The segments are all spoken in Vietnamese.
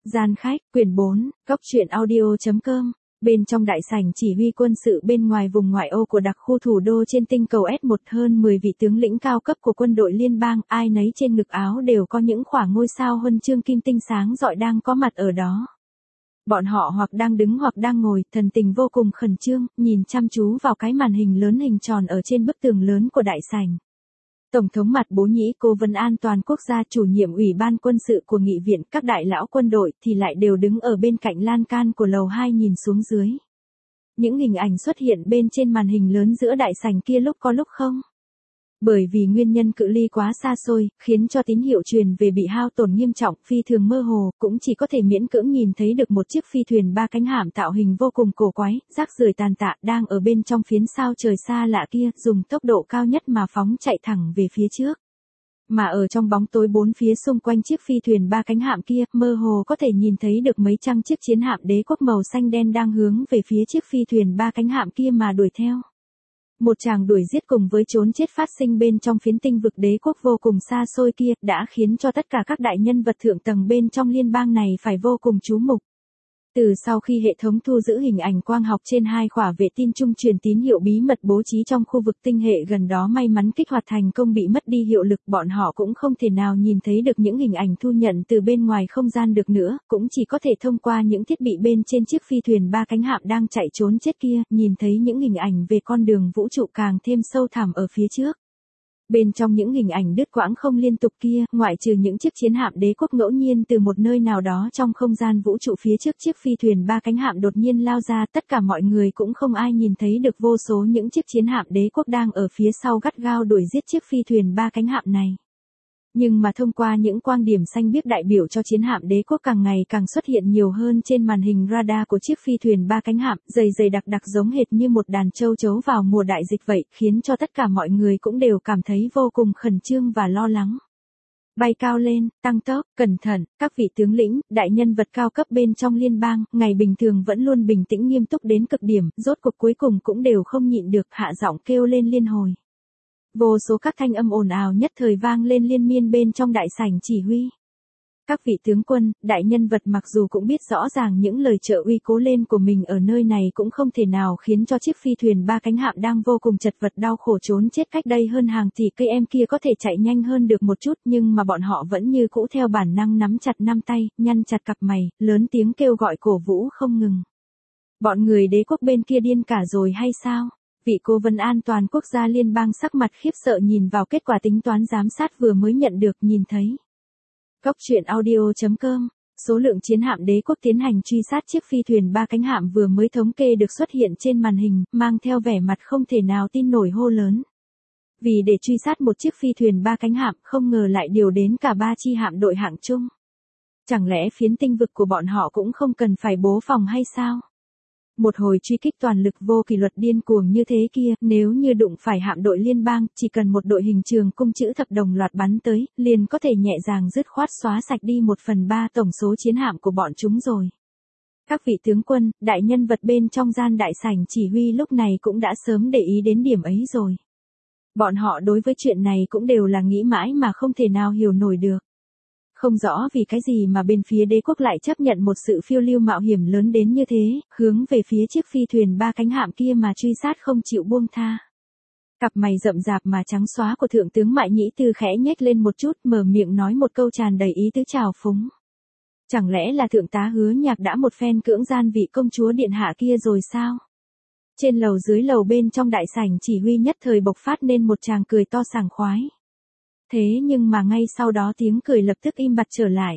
Gian khách, quyển 4, Cóc truyện audio.com. Bên trong đại sảnh chỉ huy quân sự bên ngoài vùng ngoại ô của đặc khu thủ đô trên tinh cầu S1, hơn 10 vị tướng lĩnh cao cấp của quân đội liên bang, ai nấy trên ngực áo đều có những khỏa ngôi sao huân chương kim tinh sáng rọi đang có mặt ở đó. Bọn họ hoặc đang đứng hoặc đang ngồi, thần tình vô cùng khẩn trương, nhìn chăm chú vào cái màn hình lớn hình tròn ở trên bức tường lớn của đại sảnh. Tổng thống Mặt Bố Nhĩ, Cố vấn an toàn quốc gia, chủ nhiệm ủy ban quân sự của nghị viện, các đại lão quân đội thì lại đều đứng ở bên cạnh lan can của lầu 2 nhìn xuống dưới. Những hình ảnh xuất hiện bên trên màn hình lớn giữa đại sảnh kia lúc có lúc không. Bởi vì nguyên nhân cự ly quá xa xôi, khiến cho tín hiệu truyền về bị hao tổn nghiêm trọng, phi thường mơ hồ, cũng chỉ có thể miễn cưỡng nhìn thấy được một chiếc phi thuyền 3 cánh hạm tạo hình vô cùng cổ quái, rác rưởi tàn tạ, đang ở bên trong phiến sao trời xa lạ kia, dùng tốc độ cao nhất mà phóng chạy thẳng về phía trước. Mà ở trong bóng tối bốn phía xung quanh chiếc phi thuyền 3 cánh hạm kia, mơ hồ có thể nhìn thấy được mấy trăm chiếc chiến hạm đế quốc màu xanh đen đang hướng về phía chiếc phi thuyền 3 cánh hạm kia mà đuổi theo. Một tràng đuổi giết cùng với trốn chết phát sinh bên trong phiến tinh vực đế quốc vô cùng xa xôi kia, đã khiến cho tất cả các đại nhân vật thượng tầng bên trong liên bang này phải vô cùng chú mục. Từ sau khi hệ thống thu giữ hình ảnh quang học trên 2 khỏa vệ tinh trung truyền tín hiệu bí mật bố trí trong khu vực tinh hệ gần đó may mắn kích hoạt thành công bị mất đi hiệu lực, bọn họ cũng không thể nào nhìn thấy được những hình ảnh thu nhận từ bên ngoài không gian được nữa, cũng chỉ có thể thông qua những thiết bị bên trên chiếc phi thuyền 3 cánh hạm đang chạy trốn chết kia, nhìn thấy những hình ảnh về con đường vũ trụ càng thêm sâu thẳm ở phía trước. Bên trong những hình ảnh đứt quãng không liên tục kia, ngoại trừ những chiếc chiến hạm đế quốc ngẫu nhiên từ một nơi nào đó trong không gian vũ trụ phía trước chiếc phi thuyền 3 cánh hạm đột nhiên lao ra, tất cả mọi người cũng không ai nhìn thấy được vô số những chiếc chiến hạm đế quốc đang ở phía sau gắt gao đuổi giết chiếc phi thuyền 3 cánh hạm này. Nhưng mà thông qua những quang điểm xanh biếc đại biểu cho chiến hạm đế quốc càng ngày càng xuất hiện nhiều hơn trên màn hình radar của chiếc phi thuyền 3 cánh hạm, dày đặc đặc giống hệt như một đàn châu chấu vào mùa đại dịch vậy, khiến cho tất cả mọi người cũng đều cảm thấy vô cùng khẩn trương và lo lắng. Bay cao lên, tăng tốc, cẩn thận, các vị tướng lĩnh, đại nhân vật cao cấp bên trong liên bang, ngày bình thường vẫn luôn bình tĩnh nghiêm túc đến cực điểm, rốt cuộc cuối cùng cũng đều không nhịn được, hạ giọng kêu lên liên hồi. Vô số các thanh âm ồn ào nhất thời vang lên liên miên bên trong đại sảnh chỉ huy. Các vị tướng quân, đại nhân vật mặc dù cũng biết rõ ràng những lời trợ uy cố lên của mình ở nơi này cũng không thể nào khiến cho chiếc phi thuyền 3 cánh hạm đang vô cùng chật vật đau khổ trốn chết cách đây hơn hàng tỷ cây em kia có thể chạy nhanh hơn được một chút, nhưng mà bọn họ vẫn như cũ theo bản năng nắm chặt năm tay, nhăn chặt cặp mày, lớn tiếng kêu gọi cổ vũ không ngừng. Bọn người đế quốc bên kia điên cả rồi hay sao? Vị cố vấn an toàn quốc gia liên bang sắc mặt khiếp sợ nhìn vào kết quả tính toán giám sát vừa mới nhận được nhìn thấy. Cóc truyện audio.com. Số lượng chiến hạm đế quốc tiến hành truy sát chiếc phi thuyền 3 cánh hạm vừa mới thống kê được xuất hiện trên màn hình, mang theo vẻ mặt không thể nào tin nổi hô lớn. Vì để truy sát một chiếc phi thuyền 3 cánh hạm, không ngờ lại điều đến cả 3 chi hạm đội hạng chung. Chẳng lẽ phiến tinh vực của bọn họ cũng không cần phải bố phòng hay sao? Một hồi truy kích toàn lực vô kỷ luật điên cuồng như thế kia, nếu như đụng phải hạm đội liên bang, chỉ cần một đội hình trường cung chữ thập đồng loạt bắn tới, liền có thể nhẹ nhàng dứt khoát xóa sạch đi 1/3 tổng số chiến hạm của bọn chúng rồi. Các vị tướng quân, đại nhân vật bên trong gian đại sảnh chỉ huy lúc này cũng đã sớm để ý đến điểm ấy rồi. Bọn họ đối với chuyện này cũng đều là nghĩ mãi mà không thể nào hiểu nổi được. Không rõ vì cái gì mà bên phía đế quốc lại chấp nhận một sự phiêu lưu mạo hiểm lớn đến như thế, hướng về phía chiếc phi thuyền 3 cánh hạm kia mà truy sát không chịu buông tha. Cặp mày rậm rạp mà trắng xóa của thượng tướng Mại Nhĩ Tư khẽ nhếch lên một chút, mở miệng nói một câu tràn đầy ý tứ trào phúng. Chẳng lẽ là thượng tá Hứa Nhạc đã một phen cưỡng gian vị công chúa điện hạ kia rồi sao? Trên lầu dưới lầu bên trong đại sảnh chỉ huy nhất thời bộc phát nên một tràng cười to sảng khoái. Thế nhưng mà ngay sau đó tiếng cười lập tức im bặt trở lại.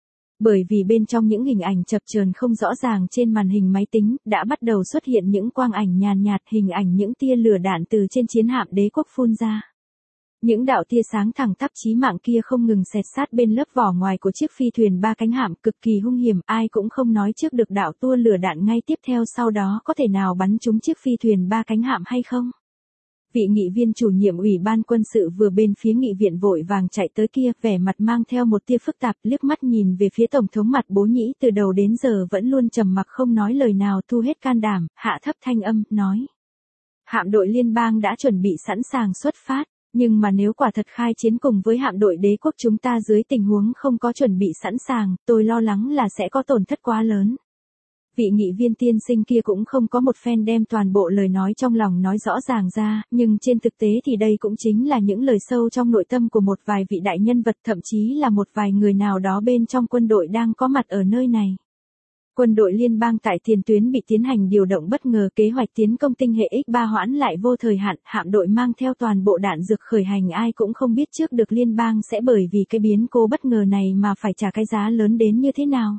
Bởi vì bên trong những hình ảnh chập chờn không rõ ràng trên màn hình máy tính, đã bắt đầu xuất hiện những quang ảnh nhàn nhạt, hình ảnh những tia lửa đạn từ trên chiến hạm đế quốc phun ra. Những đạo tia sáng thẳng tắp chí mạng kia không ngừng xẹt sát bên lớp vỏ ngoài của chiếc phi thuyền 3 cánh hạm, cực kỳ hung hiểm, ai cũng không nói trước được đạo tua lửa đạn ngay tiếp theo sau đó có thể nào bắn trúng chiếc phi thuyền 3 cánh hạm hay không. Vị nghị viên chủ nhiệm ủy ban quân sự vừa bên phía nghị viện vội vàng chạy tới kia, vẻ mặt mang theo một tia phức tạp, liếc mắt nhìn về phía tổng thống Mặt Bố Nhĩ từ đầu đến giờ vẫn luôn trầm mặc không nói lời nào, thu hết can đảm, hạ thấp thanh âm, nói. Hạm đội liên bang đã chuẩn bị sẵn sàng xuất phát. Nhưng mà nếu quả thật khai chiến cùng với hạm đội đế quốc chúng ta dưới tình huống không có chuẩn bị sẵn sàng, tôi lo lắng là sẽ có tổn thất quá lớn. Vị nghị viên tiên sinh kia cũng không có một phen đem toàn bộ lời nói trong lòng nói rõ ràng ra, nhưng trên thực tế thì đây cũng chính là những lời sâu trong nội tâm của một vài vị đại nhân vật, thậm chí là một vài người nào đó bên trong quân đội đang có mặt ở nơi này. Quân đội liên bang tại tiền tuyến bị tiến hành điều động bất ngờ, kế hoạch tiến công tinh hệ X3 hoãn lại vô thời hạn, hạm đội mang theo toàn bộ đạn dược khởi hành, ai cũng không biết trước được liên bang sẽ bởi vì cái biến cố bất ngờ này mà phải trả cái giá lớn đến như thế nào.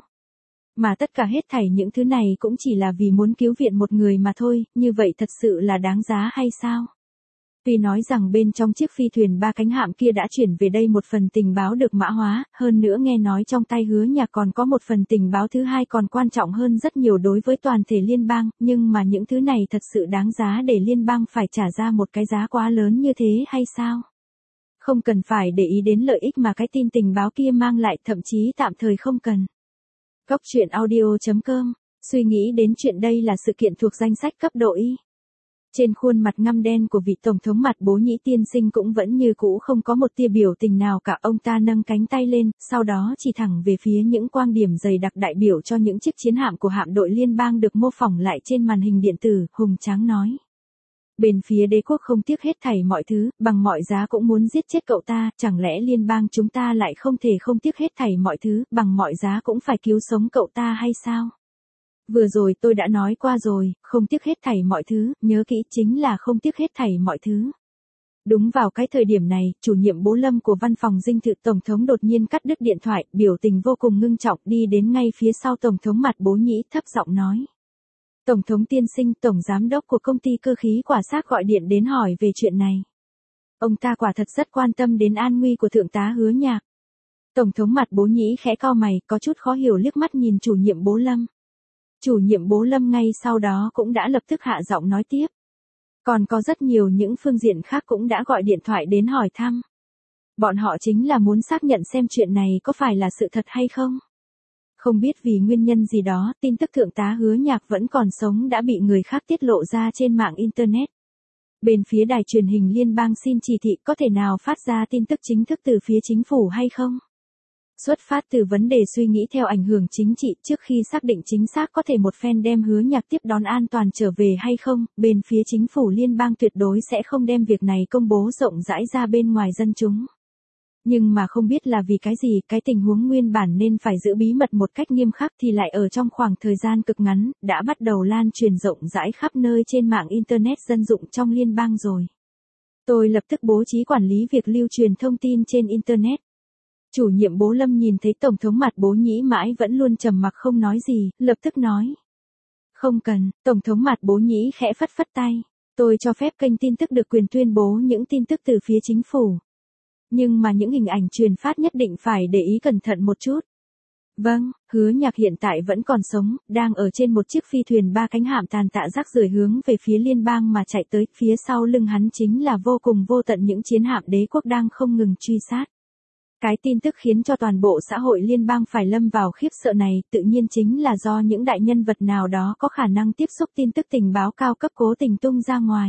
Mà tất cả hết thảy những thứ này cũng chỉ là vì muốn cứu viện một người mà thôi, như vậy thật sự là đáng giá hay sao? Tuy nói rằng bên trong chiếc phi thuyền 3 cánh hạm kia đã chuyển về đây một phần tình báo được mã hóa, hơn nữa nghe nói trong tay Hứa Nhạc còn có một phần tình báo thứ hai còn quan trọng hơn rất nhiều đối với toàn thể liên bang, nhưng mà những thứ này thật sự đáng giá để liên bang phải trả ra một cái giá quá lớn như thế hay sao? Không cần phải để ý đến lợi ích mà cái tin tình báo kia mang lại, thậm chí tạm thời không cần. Góc truyện audio.com, suy nghĩ đến chuyện đây là sự kiện thuộc danh sách cấp độ Y. Trên khuôn mặt ngăm đen của vị tổng thống Mặt Bố Nhĩ tiên sinh cũng vẫn như cũ không có một tia biểu tình nào cả, ông ta nâng cánh tay lên, sau đó chỉ thẳng về phía những quang điểm dày đặc đại biểu cho những chiếc chiến hạm của hạm đội liên bang được mô phỏng lại trên màn hình điện tử, hùng tráng nói. Bên phía đế quốc không tiếc hết thảy mọi thứ, bằng mọi giá cũng muốn giết chết cậu ta, chẳng lẽ liên bang chúng ta lại không thể không tiếc hết thảy mọi thứ, bằng mọi giá cũng phải cứu sống cậu ta hay sao? Vừa rồi tôi đã nói qua rồi, không tiếc hết thảy mọi thứ, nhớ kỹ chính là không tiếc hết thảy mọi thứ. Đúng vào cái thời điểm này, chủ nhiệm Bố Lâm của văn phòng dinh thự tổng thống đột nhiên cắt đứt điện thoại, biểu tình vô cùng ngưng trọng đi đến ngay phía sau tổng thống Mặt Bố Nhĩ, thấp giọng nói. Tổng thống tiên sinh, tổng giám đốc của công ty cơ khí Quả Xác gọi điện đến hỏi về chuyện này. Ông ta quả thật rất quan tâm đến an nguy của thượng tá Hứa Nhạc. Tổng thống Mặt Bố Nhĩ khẽ cau mày, có chút khó hiểu liếc mắt nhìn chủ nhiệm Bố Lâm. Chủ nhiệm Bố Lâm ngay sau đó cũng đã lập tức hạ giọng nói tiếp. Còn có rất nhiều những phương diện khác cũng đã gọi điện thoại đến hỏi thăm. Bọn họ chính là muốn xác nhận xem chuyện này có phải là sự thật hay không. Không biết vì nguyên nhân gì đó, tin tức thượng tá Hứa Nhạc vẫn còn sống đã bị người khác tiết lộ ra trên mạng Internet. Bên phía đài truyền hình liên bang xin chỉ thị có thể nào phát ra tin tức chính thức từ phía chính phủ hay không? Xuất phát từ vấn đề suy nghĩ theo ảnh hưởng chính trị trước khi xác định chính xác có thể một phen đem Hứa Nhạc tiếp đón an toàn trở về hay không, bên phía chính phủ liên bang tuyệt đối sẽ không đem việc này công bố rộng rãi ra bên ngoài dân chúng. Nhưng mà không biết là vì cái gì, cái tình huống nguyên bản nên phải giữ bí mật một cách nghiêm khắc thì lại ở trong khoảng thời gian cực ngắn, đã bắt đầu lan truyền rộng rãi khắp nơi trên mạng Internet dân dụng trong liên bang rồi. Tôi lập tức bố trí quản lý việc lưu truyền thông tin trên Internet. Chủ nhiệm Bố Lâm nhìn thấy Tổng thống Mặt Bố Nhĩ mãi vẫn luôn trầm mặc không nói gì, lập tức nói. Không cần, Tổng thống Mặt Bố Nhĩ khẽ phất phất tay. Tôi cho phép kênh tin tức được quyền tuyên bố những tin tức từ phía chính phủ. Nhưng mà những hình ảnh truyền phát nhất định phải để ý cẩn thận một chút. Vâng, Hứa Nhạc hiện tại vẫn còn sống, đang ở trên một chiếc phi thuyền 3 cánh hạm tàn tạ rác rưởi hướng về phía liên bang mà chạy tới, phía sau lưng hắn chính là vô cùng vô tận những chiến hạm đế quốc đang không ngừng truy sát. Cái tin tức khiến cho toàn bộ xã hội liên bang phải lâm vào khiếp sợ này, tự nhiên chính là do những đại nhân vật nào đó có khả năng tiếp xúc tin tức tình báo cao cấp cố tình tung ra ngoài.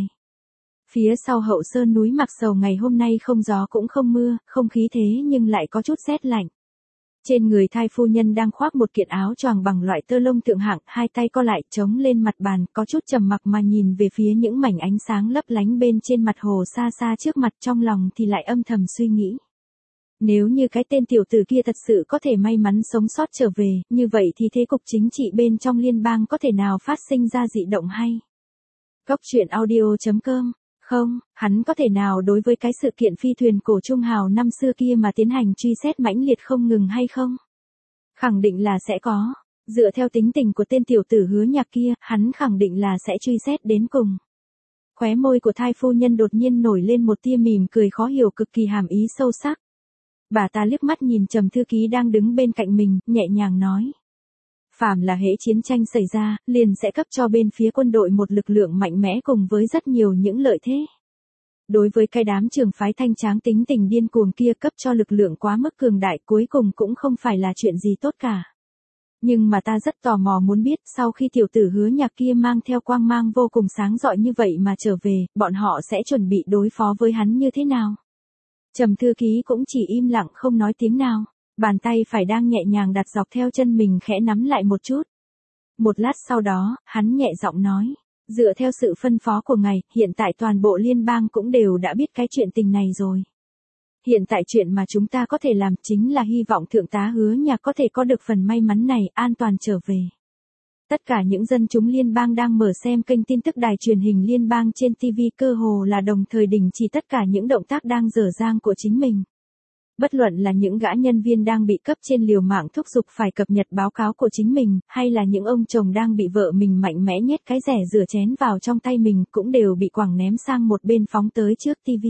Phía sau Hậu Sơn núi Mặc Sầu ngày hôm nay không gió cũng không mưa, không khí thế nhưng lại có chút rét lạnh. Trên người thai phu nhân đang khoác một kiện áo choàng bằng loại tơ lông thượng hạng, hai tay co lại chống lên mặt bàn, có chút trầm mặc mà nhìn về phía những mảnh ánh sáng lấp lánh bên trên mặt hồ xa xa trước mặt, trong lòng thì lại âm thầm suy nghĩ. Nếu như cái tên tiểu tử kia thật sự có thể may mắn sống sót trở về, như vậy thì thế cục chính trị bên trong liên bang có thể nào phát sinh ra dị động hay? Góc truyện audio.com, không, hắn có thể nào đối với cái sự kiện phi thuyền cổ trung hào năm xưa kia mà tiến hành truy xét mãnh liệt không ngừng hay không? Khẳng định là sẽ có. Dựa theo tính tình của tên tiểu tử Hứa Nhạc kia, hắn khẳng định là sẽ truy xét đến cùng. Khóe môi của thai phu nhân đột nhiên nổi lên một tia mỉm cười khó hiểu cực kỳ hàm ý sâu sắc. Bà ta liếc mắt nhìn Trầm thư ký đang đứng bên cạnh mình, nhẹ nhàng nói. Phàm là hễ chiến tranh xảy ra, liền sẽ cấp cho bên phía quân đội một lực lượng mạnh mẽ cùng với rất nhiều những lợi thế. Đối với cái đám trường phái thanh tráng tính tình điên cuồng kia cấp cho lực lượng quá mức cường đại cuối cùng cũng không phải là chuyện gì tốt cả. Nhưng mà ta rất tò mò muốn biết sau khi tiểu tử Hứa Nhạc kia mang theo quang mang vô cùng sáng rọi như vậy mà trở về, bọn họ sẽ chuẩn bị đối phó với hắn như thế nào? Trầm thư ký cũng chỉ im lặng không nói tiếng nào, bàn tay phải đang nhẹ nhàng đặt dọc theo chân mình khẽ nắm lại một chút. Một lát sau đó, hắn nhẹ giọng nói, dựa theo sự phân phó của ngài, hiện tại toàn bộ liên bang cũng đều đã biết cái chuyện tình này rồi. Hiện tại chuyện mà chúng ta có thể làm chính là hy vọng thượng tá Hứa Nhạc có thể có được phần may mắn này, an toàn trở về. Tất cả những dân chúng liên bang đang mở xem kênh tin tức đài truyền hình liên bang trên TV cơ hồ là đồng thời đình chỉ tất cả những động tác đang dở dang của chính mình. Bất luận là những gã nhân viên đang bị cấp trên liều mạng thúc giục phải cập nhật báo cáo của chính mình, hay là những ông chồng đang bị vợ mình mạnh mẽ nhét cái rẻ rửa chén vào trong tay mình cũng đều bị quẳng ném sang một bên phóng tới trước TV.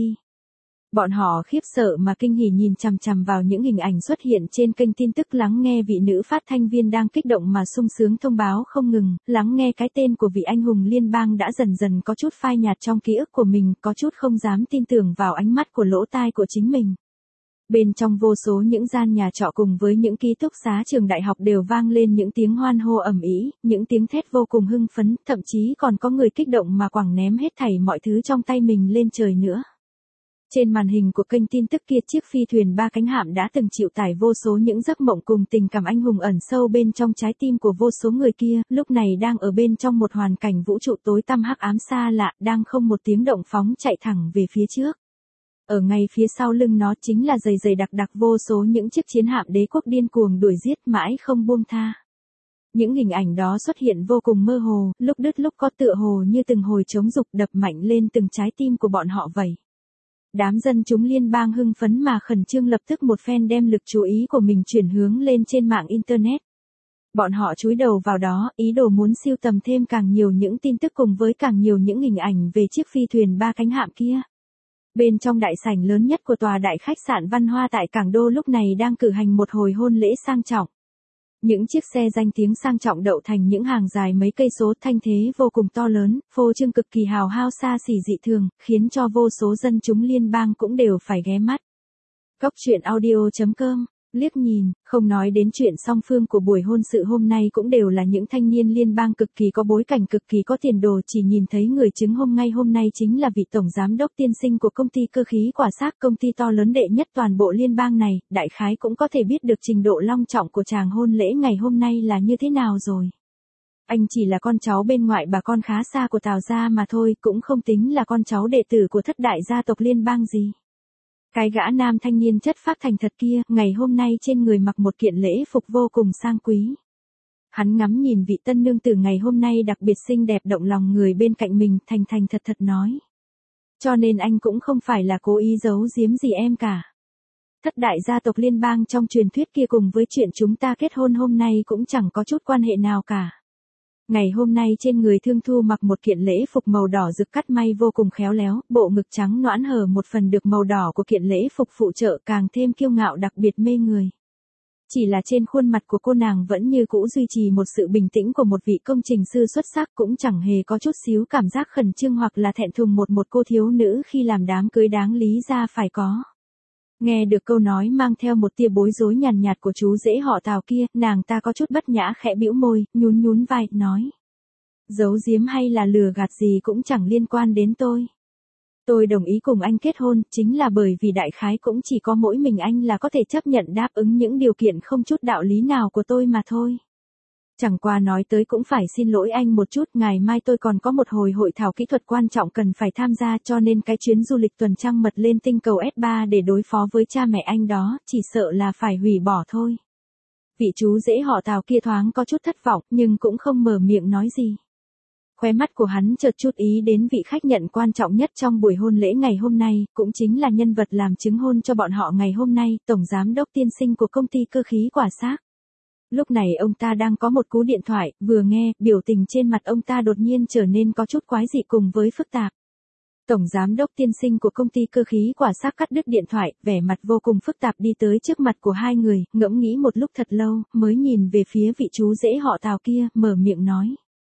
Bọn họ khiếp sợ mà kinh hỉ nhìn chằm chằm vào những hình ảnh xuất hiện trên kênh tin tức, lắng nghe vị nữ phát thanh viên đang kích động mà sung sướng thông báo không ngừng, lắng nghe cái tên của vị anh hùng liên bang đã dần dần có chút phai nhạt trong ký ức của mình, có chút không dám tin tưởng vào ánh mắt của lỗ tai của chính mình. Bên trong vô số những gian nhà trọ cùng với những ký túc xá trường đại học đều vang lên những tiếng hoan hô ầm ĩ, những tiếng thét vô cùng hưng phấn, thậm chí còn có người kích động mà quẳng ném hết thảy mọi thứ trong tay mình lên trời nữa. Trên màn hình của kênh tin tức kia, chiếc phi thuyền 3 cánh hạm đã từng chịu tải vô số những giấc mộng cùng tình cảm anh hùng ẩn sâu bên trong trái tim của vô số người kia, lúc này đang ở bên trong một hoàn cảnh vũ trụ tối tăm hắc ám xa lạ, đang không một tiếng động phóng chạy thẳng về phía trước. Ở ngay phía sau lưng nó chính là dày dày đặc đặc vô số những chiếc chiến hạm đế quốc điên cuồng đuổi giết mãi không buông tha. Những hình ảnh đó xuất hiện vô cùng mơ hồ, lúc đứt lúc có, tựa hồ như từng hồi trống dục đập mạnh lên từng trái tim của bọn họ vậy. Đám dân chúng liên bang hưng phấn mà khẩn trương lập tức một phen đem lực chú ý của mình chuyển hướng lên trên mạng Internet. Bọn họ chúi đầu vào đó, ý đồ muốn sưu tầm thêm càng nhiều những tin tức cùng với càng nhiều những hình ảnh về chiếc phi thuyền 3 cánh hạm kia. Bên trong đại sảnh lớn nhất của tòa đại khách sạn Văn Hoa tại Cảng Đô lúc này đang cử hành một hồi hôn lễ sang trọng. Những chiếc xe danh tiếng sang trọng đậu thành những hàng dài mấy cây số, thanh thế vô cùng to lớn, phô trương cực kỳ hào hao xa xỉ dị thường, khiến cho vô số dân chúng liên bang cũng đều phải ghé mắt. Cóc truyện audio.com, liếc nhìn, không nói đến chuyện song phương của buổi hôn sự hôm nay cũng đều là những thanh niên liên bang cực kỳ có bối cảnh, cực kỳ có tiền đồ, chỉ nhìn thấy người chứng hôm nay chính là vị tổng giám đốc tiên sinh của công ty cơ khí quả xác, công ty to lớn đệ nhất toàn bộ liên bang này, đại khái cũng có thể biết được trình độ long trọng của chàng hôn lễ ngày hôm nay là như thế nào rồi. Anh chỉ là con cháu bên ngoại bà con khá xa của Tào gia mà thôi, cũng không tính là con cháu đệ tử của thất đại gia tộc liên bang gì. Cái gã nam thanh niên chất phác thành thật kia, ngày hôm nay trên người mặc một kiện lễ phục vô cùng sang quý. Hắn ngắm nhìn vị tân nương tử ngày hôm nay đặc biệt xinh đẹp động lòng người bên cạnh mình, thành thật nói. Cho nên anh cũng không phải là cố ý giấu giếm gì em cả. Thất đại gia tộc liên bang trong truyền thuyết kia cùng với chuyện chúng ta kết hôn hôm nay cũng chẳng có chút quan hệ nào cả. Ngày hôm nay trên người Thương Thu mặc một kiện lễ phục màu đỏ rực cắt may vô cùng khéo léo, bộ ngực trắng nõn hở một phần được màu đỏ của kiện lễ phục phụ trợ càng thêm kiêu ngạo đặc biệt mê người. Chỉ là trên khuôn mặt của cô nàng vẫn như cũ duy trì một sự bình tĩnh của một vị công trình sư xuất sắc, cũng chẳng hề có chút xíu cảm giác khẩn trương hoặc là thẹn thùng một cô thiếu nữ khi làm đám cưới đáng lý ra phải có. Nghe được câu nói mang theo một tia bối rối nhàn nhạt của chú rể họ Tào kia, nàng ta có chút bất nhã khẽ bĩu môi, nhún vai, nói. Giấu giếm hay là lừa gạt gì cũng chẳng liên quan đến tôi. Tôi đồng ý cùng anh kết hôn, chính là bởi vì đại khái cũng chỉ có mỗi mình anh là có thể chấp nhận đáp ứng những điều kiện không chút đạo lý nào của tôi mà thôi. Chẳng qua nói tới cũng phải xin lỗi anh một chút, ngày mai tôi còn có một hồi hội thảo kỹ thuật quan trọng cần phải tham gia, cho nên cái chuyến du lịch tuần trăng mật lên tinh cầu S3 để đối phó với cha mẹ anh đó, chỉ sợ là phải hủy bỏ thôi. Vị chú rể họ Tào kia thoáng có chút thất vọng, nhưng cũng không mở miệng nói gì. Khóe mắt của hắn chợt chút ý đến vị khách nhận quan trọng nhất trong buổi hôn lễ ngày hôm nay, cũng chính là nhân vật làm chứng hôn cho bọn họ ngày hôm nay, tổng giám đốc tiên sinh của công ty cơ khí quả xác. Lúc này ông ta đang có một cú điện thoại, vừa nghe, biểu tình trên mặt ông ta đột nhiên trở nên có chút quái dị cùng với phức tạp. Tổng giám đốc tiên sinh của công ty cơ khí quả xác cắt đứt điện thoại, vẻ mặt vô cùng phức tạp đi tới trước mặt của hai người, ngẫm nghĩ một lúc thật lâu, mới nhìn về phía vị chú rể họ Tào kia, mở miệng nói.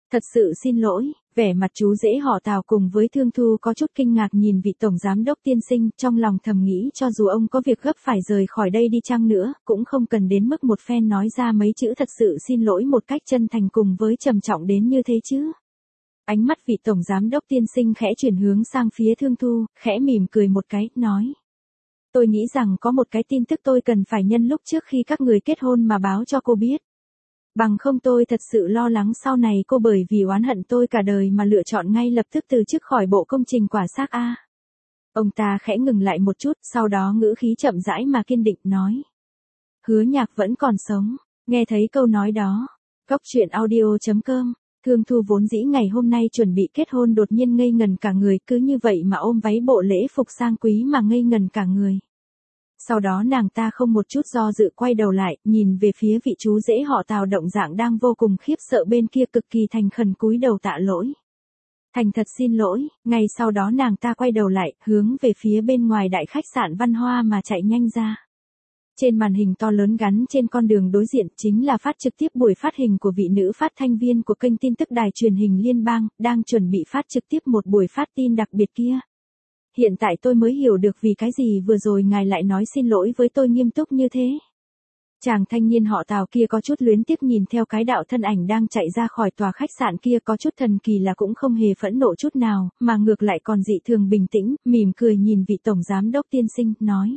Thật sự xin lỗi, vẻ mặt chú rể họ Tào cùng với Thương Thu có chút kinh ngạc nhìn vị tổng giám đốc tiên sinh, trong lòng thầm nghĩ cho dù ông có việc gấp phải rời khỏi đây đi chăng nữa, cũng không cần đến mức một phen nói ra mấy chữ thật sự xin lỗi một cách chân thành cùng với trầm trọng đến như thế chứ. Ánh mắt vị tổng giám đốc tiên sinh khẽ chuyển hướng sang phía Thương Thu, khẽ mỉm cười một cái, nói. Tôi nghĩ rằng có một cái tin tức tôi cần phải nhân lúc trước khi các người kết hôn mà báo cho cô biết. Bằng không tôi thật sự lo lắng sau này cô bởi vì oán hận tôi cả đời mà lựa chọn ngay lập tức từ chức khỏi bộ công trình quả xác A. Ông ta khẽ ngừng lại một chút, sau đó ngữ khí chậm rãi mà kiên định nói. Hứa Nhạc vẫn còn sống, nghe thấy câu nói đó. Góc truyện audio.com, Thương Thu vốn dĩ ngày hôm nay chuẩn bị kết hôn đột nhiên ngây ngần cả người, cứ như vậy mà ôm váy bộ lễ phục sang quý mà ngây ngần cả người. Sau đó nàng ta không một chút do dự quay đầu lại, nhìn về phía vị chú rể họ Tào động dạng đang vô cùng khiếp sợ bên kia, cực kỳ thành khẩn cúi đầu tạ lỗi. Thành thật xin lỗi, ngay sau đó nàng ta quay đầu lại, hướng về phía bên ngoài đại khách sạn Văn Hoa mà chạy nhanh ra. Trên màn hình to lớn gắn trên con đường đối diện chính là phát trực tiếp buổi phát hình của vị nữ phát thanh viên của kênh tin tức đài truyền hình liên bang, đang chuẩn bị phát trực tiếp một buổi phát tin đặc biệt kia. Hiện tại tôi mới hiểu được vì cái gì vừa rồi ngài lại nói xin lỗi với tôi nghiêm túc như thế. Chàng thanh niên họ Tào kia có chút luyến tiếc nhìn theo cái đạo thân ảnh đang chạy ra khỏi tòa khách sạn kia, có chút thần kỳ là cũng không hề phẫn nộ chút nào, mà ngược lại còn dị thường bình tĩnh, mỉm cười nhìn vị tổng giám đốc tiên sinh, nói.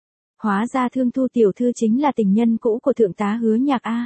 Hóa ra Thương Thu tiểu thư chính là tình nhân cũ của thượng tá Hứa Nhạc A.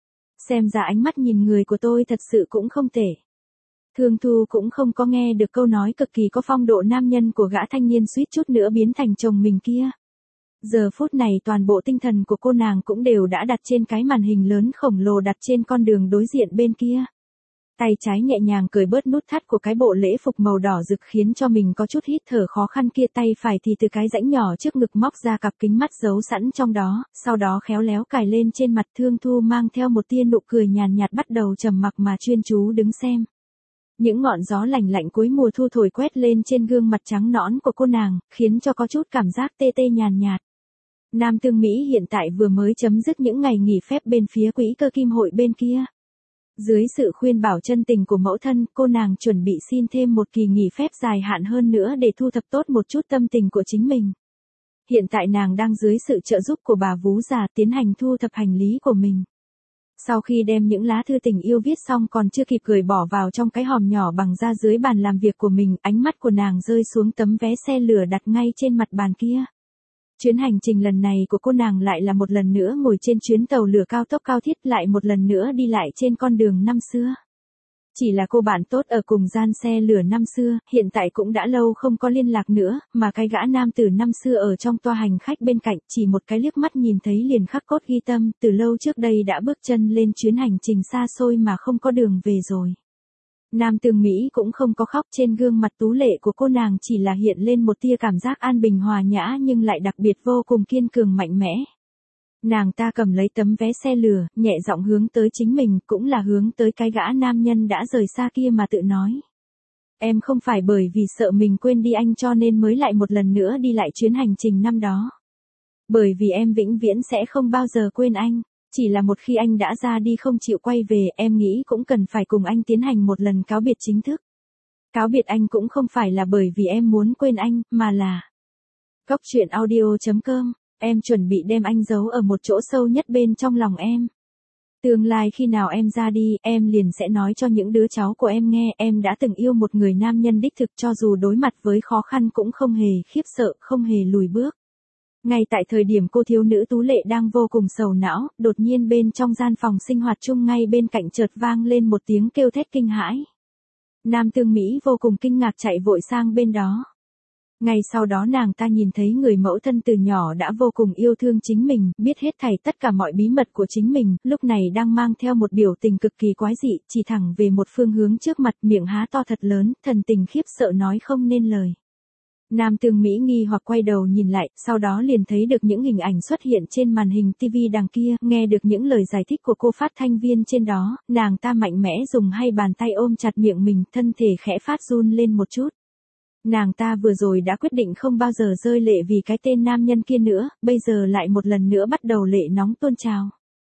Xem ra ánh mắt nhìn người của tôi thật sự cũng không tệ. Thương Thu cũng không có nghe được câu nói cực kỳ có phong độ nam nhân của gã thanh niên suýt chút nữa biến thành chồng mình kia. Giờ phút này toàn bộ tinh thần của cô nàng cũng đều đã đặt trên cái màn hình lớn khổng lồ đặt trên con đường đối diện bên kia. Tay trái nhẹ nhàng cởi bớt nút thắt của cái bộ lễ phục màu đỏ rực khiến cho mình có chút hít thở khó khăn kia, tay phải thì từ cái rãnh nhỏ trước ngực móc ra cặp kính mắt giấu sẵn trong đó, sau đó khéo léo cài lên trên mặt. Thương Thu mang theo một tia nụ cười nhàn nhạt bắt đầu trầm mặc mà chuyên chú đứng xem. Những ngọn gió lạnh lạnh cuối mùa thu thổi quét lên trên gương mặt trắng nõn của cô nàng, khiến cho có chút cảm giác tê tê nhàn nhạt. Nam Tương Mỹ hiện tại vừa mới chấm dứt những ngày nghỉ phép bên phía Quỹ Cơ Kim hội bên kia. Dưới sự khuyên bảo chân tình của mẫu thân, cô nàng chuẩn bị xin thêm một kỳ nghỉ phép dài hạn hơn nữa để thu thập tốt một chút tâm tình của chính mình. Hiện tại nàng đang dưới sự trợ giúp của bà vú già tiến hành thu thập hành lý của mình. Sau khi đem những lá thư tình yêu viết xong còn chưa kịp gửi bỏ vào trong cái hòm nhỏ bằng da dưới bàn làm việc của mình, ánh mắt của nàng rơi xuống tấm vé xe lửa đặt ngay trên mặt bàn kia. Chuyến hành trình lần này của cô nàng lại là một lần nữa ngồi trên chuyến tàu lửa cao tốc cao thiết, lại một lần nữa đi lại trên con đường năm xưa. Chỉ là cô bạn tốt ở cùng gian xe lửa năm xưa, hiện tại cũng đã lâu không có liên lạc nữa, mà cái gã nam tử năm xưa ở trong toa hành khách bên cạnh, chỉ một cái liếc mắt nhìn thấy liền khắc cốt ghi tâm, từ lâu trước đây đã bước chân lên chuyến hành trình xa xôi mà không có đường về rồi. Nam Tương Mỹ cũng không có khóc, trên gương mặt tú lệ của cô nàng chỉ là hiện lên một tia cảm giác an bình hòa nhã nhưng lại đặc biệt vô cùng kiên cường mạnh mẽ. Nàng ta cầm lấy tấm vé xe lửa, nhẹ giọng hướng tới chính mình, cũng là hướng tới cái gã nam nhân đã rời xa kia mà tự nói. Em không phải bởi vì sợ mình quên đi anh cho nên mới lại một lần nữa đi lại chuyến hành trình năm đó. Bởi vì em vĩnh viễn sẽ không bao giờ quên anh. Chỉ là một khi anh đã ra đi không chịu quay về, em nghĩ cũng cần phải cùng anh tiến hành một lần cáo biệt chính thức. Cáo biệt anh cũng không phải là bởi vì em muốn quên anh, mà là... Góc truyện audio.com, em chuẩn bị đem anh giấu ở một chỗ sâu nhất bên trong lòng em. Tương lai khi nào em ra đi, em liền sẽ nói cho những đứa cháu của em nghe, em đã từng yêu một người nam nhân đích thực, cho dù đối mặt với khó khăn cũng không hề khiếp sợ, không hề lùi bước. Ngay tại thời điểm cô thiếu nữ tú lệ đang vô cùng sầu não, đột nhiên bên trong gian phòng sinh hoạt chung ngay bên cạnh chợt vang lên một tiếng kêu thét kinh hãi. Nam Tương Mỹ vô cùng kinh ngạc chạy vội sang bên đó. Ngay sau đó nàng ta nhìn thấy người mẫu thân từ nhỏ đã vô cùng yêu thương chính mình, biết hết thảy tất cả mọi bí mật của chính mình, lúc này đang mang theo một biểu tình cực kỳ quái dị, chỉ thẳng về một phương hướng trước mặt, miệng há to thật lớn, thần tình khiếp sợ nói không nên lời. Nam Tương Mỹ nghi hoặc quay đầu nhìn lại, sau đó liền thấy được những hình ảnh xuất hiện trên màn hình TV đằng kia, nghe được những lời giải thích của cô phát thanh viên trên đó, nàng ta mạnh mẽ dùng hai bàn tay ôm chặt miệng mình, thân thể khẽ phát run lên một chút. Nàng ta vừa rồi đã quyết định không bao giờ rơi lệ vì cái tên nam nhân kia nữa, bây giờ lại một lần nữa bắt đầu lệ nóng tuôn trào.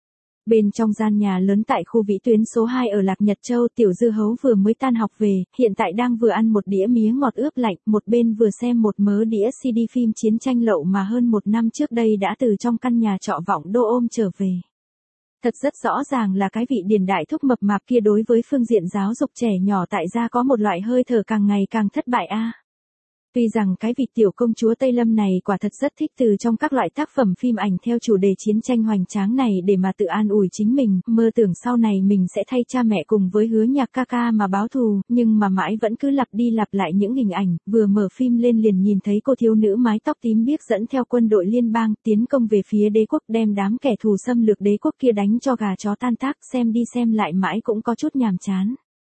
Bên trong gian nhà lớn tại khu Vĩ Tuyến số 2 ở Lạc Nhật Châu, Tiểu Dư Hấu vừa mới tan học về, hiện tại đang vừa ăn một đĩa mía ngọt ướp lạnh, một bên vừa xem một mớ đĩa CD phim chiến tranh lậu mà hơn một năm trước đây đã từ trong căn nhà trọ Vọng Đô ôm trở về. Thật rất rõ ràng là cái vị Điền đại thúc mập mạp kia đối với phương diện giáo dục trẻ nhỏ tại gia có một loại hơi thở càng ngày càng thất bại a. Tuy rằng cái vị tiểu công chúa Tây Lâm này quả thật rất thích từ trong các loại tác phẩm phim ảnh theo chủ đề chiến tranh hoành tráng này để mà tự an ủi chính mình, mơ tưởng sau này mình sẽ thay cha mẹ cùng với Hứa Nhạc ca ca mà báo thù, nhưng mà mãi vẫn cứ lặp đi lặp lại những hình ảnh, vừa mở phim lên liền nhìn thấy cô thiếu nữ mái tóc tím biếc dẫn theo quân đội liên bang tiến công về phía đế quốc, đem đám kẻ thù xâm lược đế quốc kia đánh cho gà chó tan tác, xem đi xem lại mãi cũng có chút nhàm chán.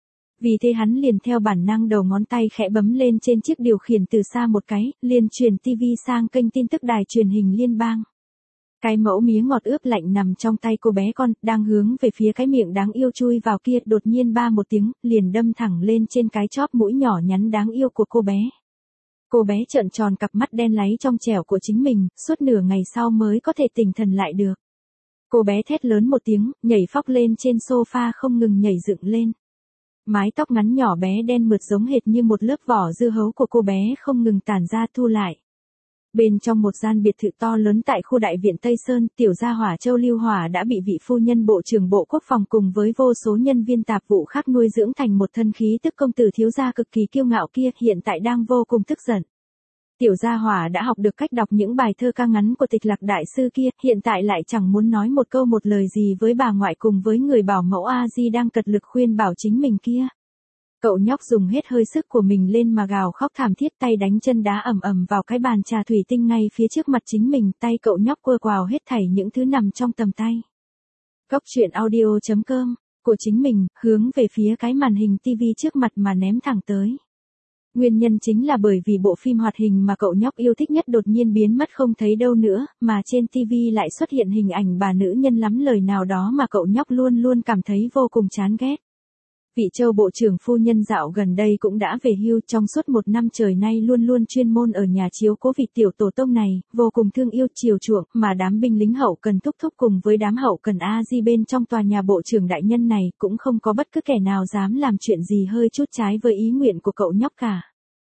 Vì thế hắn liền theo bản năng đầu ngón tay khẽ bấm lên trên chiếc điều khiển từ xa một cái, liền chuyển TV sang kênh tin tức đài truyền hình liên bang. Cái mẫu mía ngọt ướp lạnh nằm trong tay cô bé con, đang hướng về phía cái miệng đáng yêu chui vào kia, đột nhiên ba một tiếng, liền đâm thẳng lên trên cái chóp mũi nhỏ nhắn đáng yêu của cô bé. Cô bé trợn tròn cặp mắt đen láy trong trẻo của chính mình, suốt nửa ngày sau mới có thể tỉnh thần lại được. Cô bé thét lớn một tiếng, nhảy phóc lên trên sofa không ngừng nhảy dựng lên. Mái tóc ngắn nhỏ bé đen mượt giống hệt như một lớp vỏ dưa hấu của cô bé không ngừng tản ra thu lại. Bên trong một gian biệt thự to lớn tại khu đại viện Tây Sơn, tiểu gia hỏa Châu Lưu Hỏa đã bị vị phu nhân Bộ trưởng Bộ Quốc phòng cùng với vô số nhân viên tạp vụ khác nuôi dưỡng thành một thân khí tức công tử thiếu gia cực kỳ kiêu ngạo kia, hiện tại đang vô cùng tức giận. Tiểu gia hỏa đã học được cách đọc những bài thơ ca ngắn của Tịch Lạc đại sư kia, hiện tại lại chẳng muốn nói một câu một lời gì với bà ngoại cùng với người bảo mẫu A Di đang cật lực khuyên bảo chính mình kia. Cậu nhóc dùng hết hơi sức của mình lên mà gào khóc thảm thiết, tay đánh chân đá ầm ầm vào cái bàn trà thủy tinh ngay phía trước mặt chính mình, tay cậu nhóc quơ quào hết thảy những thứ nằm trong tầm tay. Góc truyện audio.com của chính mình, hướng về phía cái màn hình TV trước mặt mà ném thẳng tới. Nguyên nhân chính là bởi vì bộ phim hoạt hình mà cậu nhóc yêu thích nhất đột nhiên biến mất không thấy đâu nữa, mà trên TV lại xuất hiện hình ảnh bà nữ nhân lắm lời nào đó mà cậu nhóc luôn luôn cảm thấy vô cùng chán ghét. Vị Châu Bộ trưởng phu nhân dạo gần đây cũng đã về hưu, trong suốt một năm trời nay luôn luôn chuyên môn ở nhà chiếu cố vị tiểu tổ tông này, vô cùng thương yêu chiều chuộng, mà đám binh lính hậu cần thúc thúc cùng với đám hậu cần A Di bên trong tòa nhà bộ trưởng đại nhân này cũng không có bất cứ kẻ nào dám làm chuyện gì hơi chút trái với ý nguyện của cậu nhóc cả.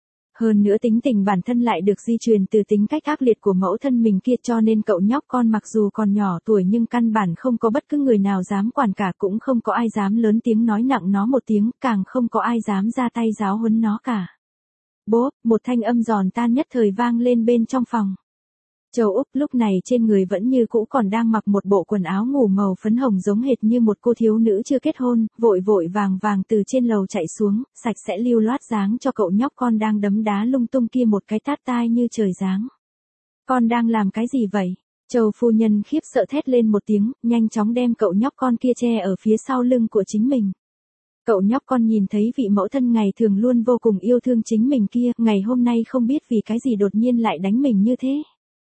Hơn nữa tính tình bản thân lại được di truyền từ tính cách ác liệt của mẫu thân mình kia, cho nên cậu nhóc con mặc dù còn nhỏ tuổi nhưng căn bản không có bất cứ người nào dám quản cả, cũng không có ai dám lớn tiếng nói nặng nó một tiếng, càng không có ai dám ra tay giáo huấn nó cả. Bốp, một thanh âm giòn tan nhất thời vang lên bên trong phòng. Châu Úc lúc này trên người vẫn như cũ còn đang mặc một bộ quần áo ngủ màu phấn hồng giống hệt như một cô thiếu nữ chưa kết hôn, vội vội vàng vàng từ trên lầu chạy xuống, sạch sẽ lưu loát giáng cho cậu nhóc con đang đấm đá lung tung kia một cái tát tai như trời giáng. Con đang làm cái gì vậy? Châu phu nhân khiếp sợ thét lên một tiếng, nhanh chóng đem cậu nhóc con kia che ở phía sau lưng của chính mình. Cậu nhóc con nhìn thấy vị mẫu thân ngày thường luôn vô cùng yêu thương chính mình kia, ngày hôm nay không biết vì cái gì đột nhiên lại đánh mình như thế.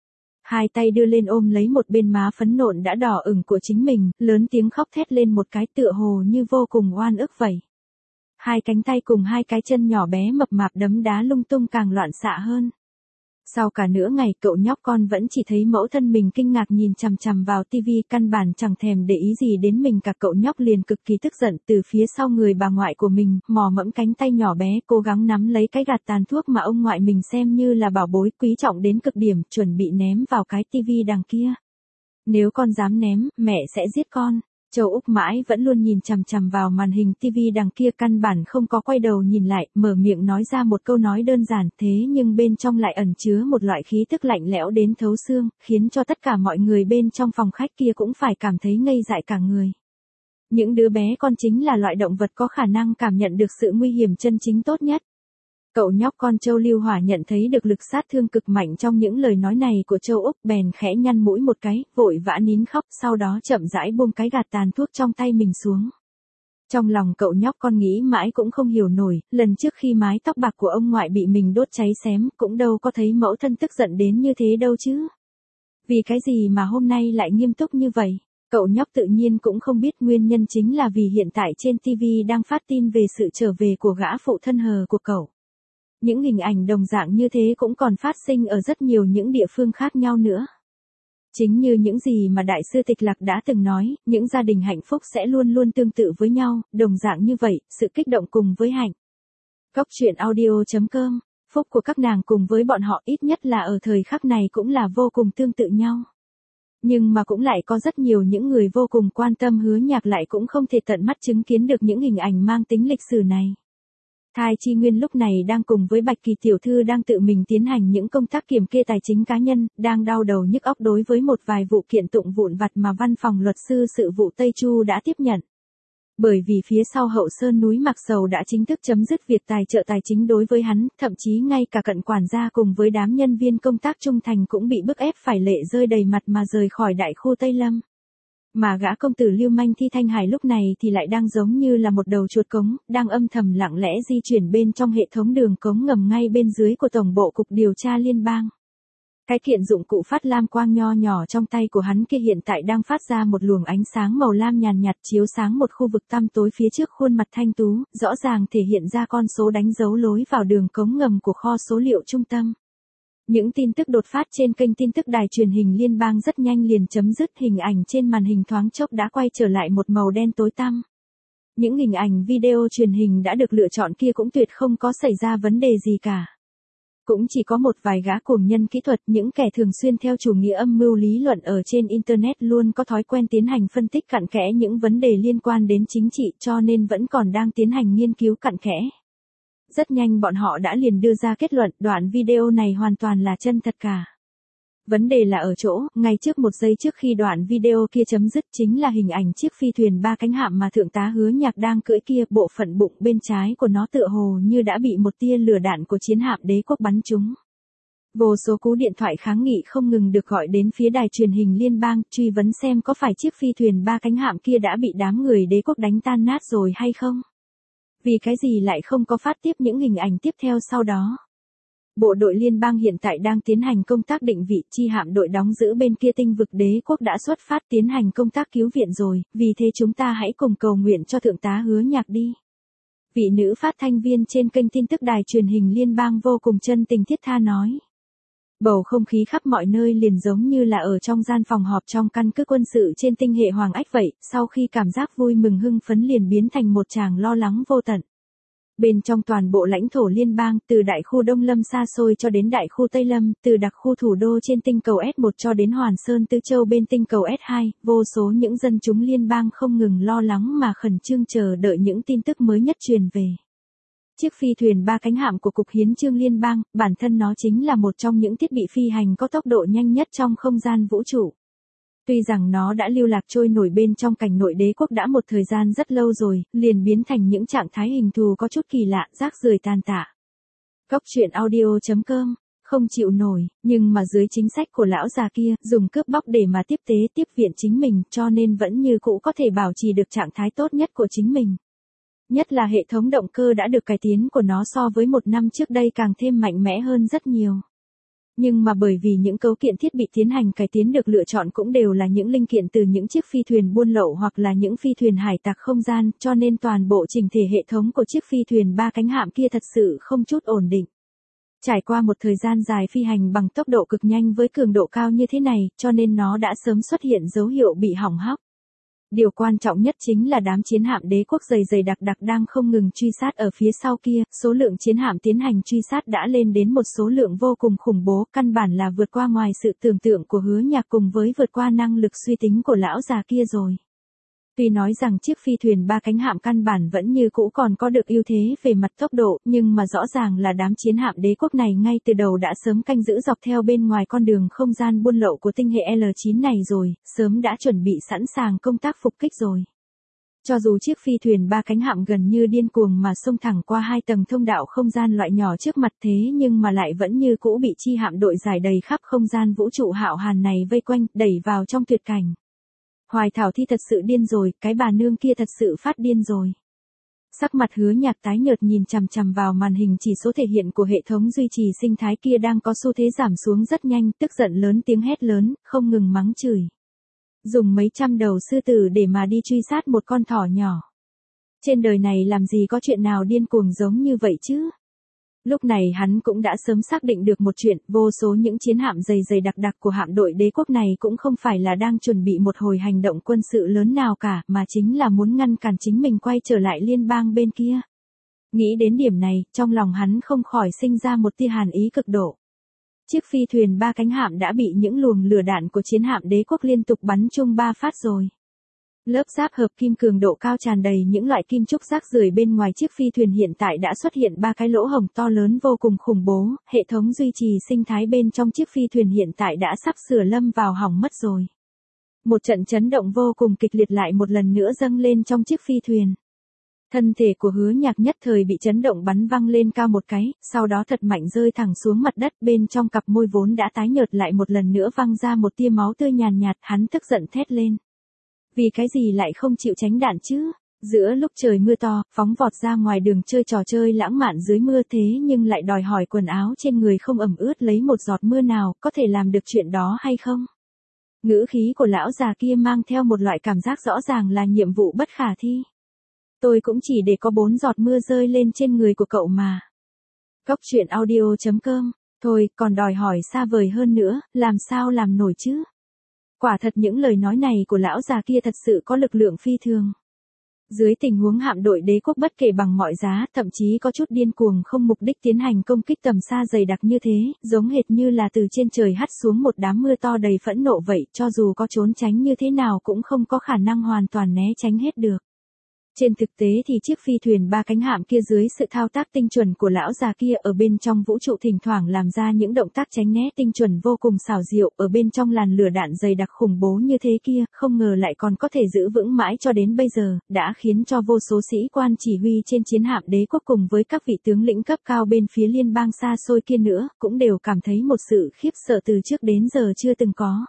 Hai tay đưa lên ôm lấy một bên má phấn nộn đã đỏ ửng của chính mình, lớn tiếng khóc thét lên một cái tựa hồ như vô cùng oan ức vậy. Hai cánh tay cùng hai cái chân nhỏ bé mập mạp đấm đá lung tung càng loạn xạ hơn. Sau cả nửa ngày cậu nhóc con vẫn chỉ thấy mẫu thân mình kinh ngạc nhìn chằm chằm vào tivi, căn bản chẳng thèm để ý gì đến mình cả. Cậu nhóc liền cực kỳ tức giận, từ phía sau người bà ngoại của mình, mò mẫm cánh tay nhỏ bé cố gắng nắm lấy cái gạt tàn thuốc mà ông ngoại mình xem như là bảo bối quý trọng đến cực điểm, chuẩn bị ném vào cái tivi đằng kia. Nếu con dám ném, mẹ sẽ giết con. Châu Úc mãi vẫn luôn nhìn chằm chằm vào màn hình TV đằng kia, căn bản không có quay đầu nhìn lại, mở miệng nói ra một câu nói đơn giản, thế nhưng bên trong lại ẩn chứa một loại khí tức lạnh lẽo đến thấu xương, khiến cho tất cả mọi người bên trong phòng khách kia cũng phải cảm thấy ngây dại cả người. Những đứa bé con chính là loại động vật có khả năng cảm nhận được sự nguy hiểm chân chính tốt nhất. Cậu nhóc con Châu Lưu Hỏa nhận thấy được lực sát thương cực mạnh trong những lời nói này của Châu Úc, bèn khẽ nhăn mũi một cái, vội vã nín khóc, sau đó chậm rãi buông cái gạt tàn thuốc trong tay mình xuống. Trong lòng cậu nhóc con nghĩ mãi cũng không hiểu nổi, lần trước khi mái tóc bạc của ông ngoại bị mình đốt cháy xém, cũng đâu có thấy mẫu thân tức giận đến như thế đâu chứ. Vì cái gì mà hôm nay lại nghiêm túc như vậy? Cậu nhóc tự nhiên cũng không biết nguyên nhân chính là vì hiện tại trên TV đang phát tin về sự trở về của gã phụ thân hờ của cậu. Những hình ảnh đồng dạng như thế cũng còn phát sinh ở rất nhiều những địa phương khác nhau nữa. Chính như những gì mà Đại sư Tịch Lạc đã từng nói, những gia đình hạnh phúc sẽ luôn luôn tương tự với nhau, đồng dạng như vậy, sự kích động cùng với hạnh. Góc truyện audio.com, phúc của các nàng cùng với bọn họ ít nhất là ở thời khắc này cũng là vô cùng tương tự nhau. Nhưng mà cũng lại có rất nhiều những người vô cùng quan tâm Hứa Nhạc lại cũng không thể tận mắt chứng kiến được những hình ảnh mang tính lịch sử này. Thai Chi Nguyên lúc này đang cùng với Bạch Kỳ tiểu thư đang tự mình tiến hành những công tác kiểm kê tài chính cá nhân, đang đau đầu nhức óc đối với một vài vụ kiện tụng vụn vặt mà văn phòng luật sư sự vụ Tây Chu đã tiếp nhận. Bởi vì phía sau Hậu Sơn núi Mạc Sầu đã chính thức chấm dứt việc tài trợ tài chính đối với hắn, thậm chí ngay cả cận quản gia cùng với đám nhân viên công tác trung thành cũng bị bức ép phải lệ rơi đầy mặt mà rời khỏi đại khu Tây Lâm. Mà gã công tử lưu manh Thi Thanh Hải lúc này thì lại đang giống như là một đầu chuột cống, đang âm thầm lặng lẽ di chuyển bên trong hệ thống đường cống ngầm ngay bên dưới của Tổng bộ Cục Điều tra Liên bang. Cái kiện dụng cụ phát lam quang nho nhỏ trong tay của hắn kia hiện tại đang phát ra một luồng ánh sáng màu lam nhàn nhạt chiếu sáng một khu vực tăm tối phía trước khuôn mặt thanh tú, rõ ràng thể hiện ra con số đánh dấu lối vào đường cống ngầm của kho số liệu trung tâm. Những tin tức đột phát trên kênh tin tức đài truyền hình liên bang rất nhanh liền chấm dứt, hình ảnh trên màn hình thoáng chốc đã quay trở lại một màu đen tối tăm. Những hình ảnh video truyền hình đã được lựa chọn kia cũng tuyệt không có xảy ra vấn đề gì cả. Cũng chỉ có một vài gã cuồng nhân kỹ thuật, những kẻ thường xuyên theo chủ nghĩa âm mưu lý luận ở trên Internet luôn có thói quen tiến hành phân tích cặn kẽ những vấn đề liên quan đến chính trị cho nên vẫn còn đang tiến hành nghiên cứu cặn kẽ. Rất nhanh bọn họ đã liền đưa ra kết luận đoạn video này hoàn toàn là chân thật cả. Vấn đề là ở chỗ, ngay trước một giây trước khi đoạn video kia chấm dứt chính là hình ảnh chiếc phi thuyền 3 cánh hạm mà Thượng tá Hứa Nhạc đang cưỡi kia, bộ phận bụng bên trái của nó tựa hồ như đã bị một tia lửa đạn của chiến hạm đế quốc bắn trúng. Vô số cú điện thoại kháng nghị không ngừng được gọi đến phía đài truyền hình liên bang, truy vấn xem có phải chiếc phi thuyền 3 cánh hạm kia đã bị đám người đế quốc đánh tan nát rồi hay không? Vì cái gì lại không có phát tiếp những hình ảnh tiếp theo sau đó? Bộ đội liên bang hiện tại đang tiến hành công tác định vị, chi hạm đội đóng giữ bên kia tinh vực đế quốc đã xuất phát tiến hành công tác cứu viện rồi, vì thế chúng ta hãy cùng cầu nguyện cho Thượng tá Hứa Nhạc đi. Vị nữ phát thanh viên trên kênh tin tức đài truyền hình liên bang vô cùng chân tình thiết tha nói. Bầu không khí khắp mọi nơi liền giống như là ở trong gian phòng họp trong căn cứ quân sự trên tinh hệ Hoàng Ách vậy, sau khi cảm giác vui mừng hưng phấn liền biến thành một tràng lo lắng vô tận. Bên trong toàn bộ lãnh thổ liên bang, từ đại khu Đông Lâm xa xôi cho đến đại khu Tây Lâm, từ đặc khu thủ đô trên tinh cầu S1 cho đến Hoàn Sơn Tư Châu bên tinh cầu S2, vô số những dân chúng liên bang không ngừng lo lắng mà khẩn trương chờ đợi những tin tức mới nhất truyền về. Chiếc phi thuyền 3 cánh hạm của Cục Hiến chương Liên bang, bản thân nó chính là một trong những thiết bị phi hành có tốc độ nhanh nhất trong không gian vũ trụ. Tuy rằng nó đã lưu lạc trôi nổi bên trong cảnh nội đế quốc đã một thời gian rất lâu rồi, liền biến thành những trạng thái hình thù có chút kỳ lạ, rác rưởi tàn tạ. Góc truyện audio.com, không chịu nổi, nhưng mà dưới chính sách của lão già kia, dùng cướp bóc để mà tiếp tế tiếp viện chính mình, cho nên vẫn như cũ có thể bảo trì được trạng thái tốt nhất của chính mình. Nhất là hệ thống động cơ đã được cải tiến của nó so với một năm trước đây càng thêm mạnh mẽ hơn rất nhiều. Nhưng mà bởi vì những cấu kiện thiết bị tiến hành cải tiến được lựa chọn cũng đều là những linh kiện từ những chiếc phi thuyền buôn lậu hoặc là những phi thuyền hải tặc không gian, cho nên toàn bộ chỉnh thể hệ thống của chiếc phi thuyền 3 cánh hạm kia thật sự không chút ổn định. Trải qua một thời gian dài phi hành bằng tốc độ cực nhanh với cường độ cao như thế này, cho nên nó đã sớm xuất hiện dấu hiệu bị hỏng hóc. Điều quan trọng nhất chính là đám chiến hạm đế quốc dày đặc đang không ngừng truy sát ở phía sau kia, số lượng chiến hạm tiến hành truy sát đã lên đến một số lượng vô cùng khủng bố, căn bản là vượt qua ngoài sự tưởng tượng của Hứa Nhạc cùng với vượt qua năng lực suy tính của lão già kia rồi. Tuy nói rằng chiếc phi thuyền 3 cánh hạm căn bản vẫn như cũ còn có được ưu thế về mặt tốc độ, nhưng mà rõ ràng là đám chiến hạm đế quốc này ngay từ đầu đã sớm canh giữ dọc theo bên ngoài con đường không gian buôn lậu của tinh hệ L9 này rồi, sớm đã chuẩn bị sẵn sàng công tác phục kích rồi. Cho dù chiếc phi thuyền 3 cánh hạm gần như điên cuồng mà xông thẳng qua 2 tầng thông đạo không gian loại nhỏ trước mặt thế nhưng mà lại vẫn như cũ bị chi hạm đội dài đầy khắp không gian vũ trụ hạo hàn này vây quanh, đẩy vào trong tuyệt cảnh. Hoài Thảo Thi thật sự điên rồi, cái bà nương kia thật sự phát điên rồi. Sắc mặt Hứa Nhạc tái nhợt nhìn chằm chằm vào màn hình chỉ số thể hiện của hệ thống duy trì sinh thái kia đang có xu thế giảm xuống rất nhanh, tức giận lớn tiếng hét lớn, không ngừng mắng chửi. Dùng mấy trăm đầu sư tử để mà đi truy sát một con thỏ nhỏ. Trên đời này làm gì có chuyện nào điên cuồng giống như vậy chứ? Lúc này hắn cũng đã sớm xác định được một chuyện, vô số những chiến hạm dày dày đặc đặc của hạm đội đế quốc này cũng không phải là đang chuẩn bị một hồi hành động quân sự lớn nào cả, mà chính là muốn ngăn cản chính mình quay trở lại liên bang bên kia. Nghĩ đến điểm này, trong lòng hắn không khỏi sinh ra một tia hàn ý cực độ. Chiếc phi thuyền 3 cánh hạm đã bị những luồng lửa đạn của chiến hạm đế quốc liên tục bắn chung 3 phát rồi. Lớp giáp hợp kim cường độ cao tràn đầy những loại kim trúc rác rưởi bên ngoài chiếc phi thuyền hiện tại đã xuất hiện 3 cái lỗ hổng to lớn vô cùng khủng bố, hệ thống duy trì sinh thái bên trong chiếc phi thuyền hiện tại đã sắp sửa lâm vào hỏng mất rồi. Một trận chấn động vô cùng kịch liệt lại một lần nữa dâng lên trong chiếc phi thuyền. Thân thể của Hứa Nhạc nhất thời bị chấn động bắn văng lên cao một cái, sau đó thật mạnh rơi thẳng xuống mặt đất, bên trong cặp môi vốn đã tái nhợt lại một lần nữa văng ra một tia máu tươi nhàn nhạt, hắn tức giận thét lên. Vì cái gì lại không chịu tránh đạn chứ? Giữa lúc trời mưa to, phóng vọt ra ngoài đường chơi trò chơi lãng mạn dưới mưa thế nhưng lại đòi hỏi quần áo trên người không ẩm ướt lấy một giọt mưa nào, có thể làm được chuyện đó hay không? Ngữ khí của lão già kia mang theo một loại cảm giác rõ ràng là nhiệm vụ bất khả thi. Tôi cũng chỉ để có 4 giọt mưa rơi lên trên người của cậu mà. Cốc truyện audio.com, thôi còn đòi hỏi xa vời hơn nữa, làm sao làm nổi chứ? Quả thật những lời nói này của lão già kia thật sự có lực lượng phi thường. Dưới tình huống hạm đội đế quốc bất kể bằng mọi giá, thậm chí có chút điên cuồng không mục đích tiến hành công kích tầm xa dày đặc như thế, giống hệt như là từ trên trời hắt xuống một đám mưa to đầy phẫn nộ vậy, cho dù có trốn tránh như thế nào cũng không có khả năng hoàn toàn né tránh hết được. Trên thực tế thì chiếc phi thuyền 3 cánh hạm kia dưới sự thao tác tinh chuẩn của lão già kia ở bên trong vũ trụ thỉnh thoảng làm ra những động tác tránh né tinh chuẩn vô cùng xảo diệu, ở bên trong làn lửa đạn dày đặc khủng bố như thế kia, không ngờ lại còn có thể giữ vững mãi cho đến bây giờ, đã khiến cho vô số sĩ quan chỉ huy trên chiến hạm đế quốc cùng với các vị tướng lĩnh cấp cao bên phía liên bang xa xôi kia nữa, cũng đều cảm thấy một sự khiếp sợ từ trước đến giờ chưa từng có.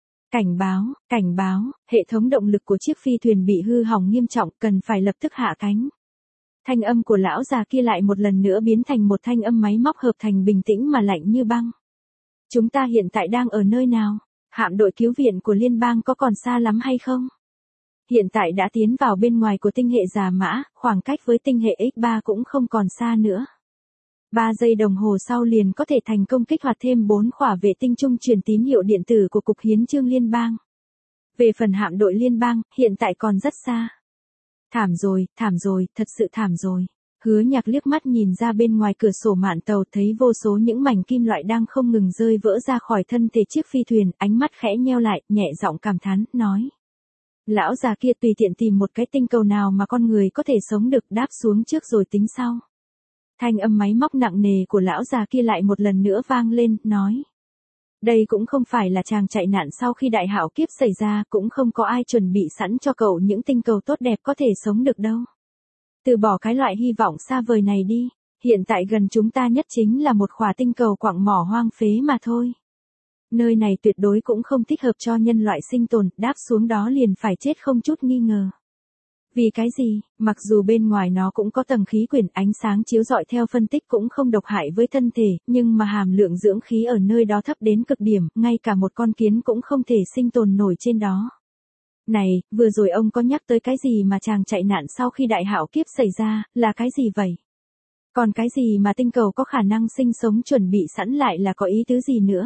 Cảnh báo, hệ thống động lực của chiếc phi thuyền bị hư hỏng nghiêm trọng, cần phải lập tức hạ cánh. Thanh âm của lão già kia lại một lần nữa biến thành một thanh âm máy móc hợp thành bình tĩnh mà lạnh như băng. Chúng ta hiện tại đang ở nơi nào? Hạm đội cứu viện của liên bang có còn xa lắm hay không? Hiện tại đã tiến vào bên ngoài của tinh hệ Già Mã, khoảng cách với tinh hệ X3 cũng không còn xa nữa. 3 giây đồng hồ sau liền có thể thành công kích hoạt thêm 4 khỏa vệ tinh trung truyền tín hiệu điện tử của Cục Hiến chương Liên bang. Về phần hạm đội liên bang, hiện tại còn rất xa. Thảm rồi, thật sự thảm rồi. Hứa Nhạc liếc mắt nhìn ra bên ngoài cửa sổ mạn tàu thấy vô số những mảnh kim loại đang không ngừng rơi vỡ ra khỏi thân thể chiếc phi thuyền, ánh mắt khẽ nheo lại, nhẹ giọng cảm thán, nói. Lão già kia tùy tiện tìm một cái tinh cầu nào mà con người có thể sống được, đáp xuống trước rồi tính sau. Thanh âm máy móc nặng nề của lão già kia lại một lần nữa vang lên, nói. Đây cũng không phải là chàng chạy nạn sau khi đại hạo kiếp xảy ra, cũng không có ai chuẩn bị sẵn cho cậu những tinh cầu tốt đẹp có thể sống được đâu. Từ bỏ cái loại hy vọng xa vời này đi, hiện tại gần chúng ta nhất chính là một khỏa tinh cầu quặng mỏ hoang phế mà thôi. Nơi này tuyệt đối cũng không thích hợp cho nhân loại sinh tồn, đáp xuống đó liền phải chết không chút nghi ngờ. Vì cái gì, mặc dù bên ngoài nó cũng có tầng khí quyển, ánh sáng chiếu rọi theo phân tích cũng không độc hại với thân thể, nhưng mà hàm lượng dưỡng khí ở nơi đó thấp đến cực điểm, ngay cả một con kiến cũng không thể sinh tồn nổi trên đó. Này, vừa rồi ông có nhắc tới cái gì mà chàng chạy nạn sau khi đại hạo kiếp xảy ra, là cái gì vậy? Còn cái gì mà tinh cầu có khả năng sinh sống chuẩn bị sẵn lại là có ý tứ gì nữa?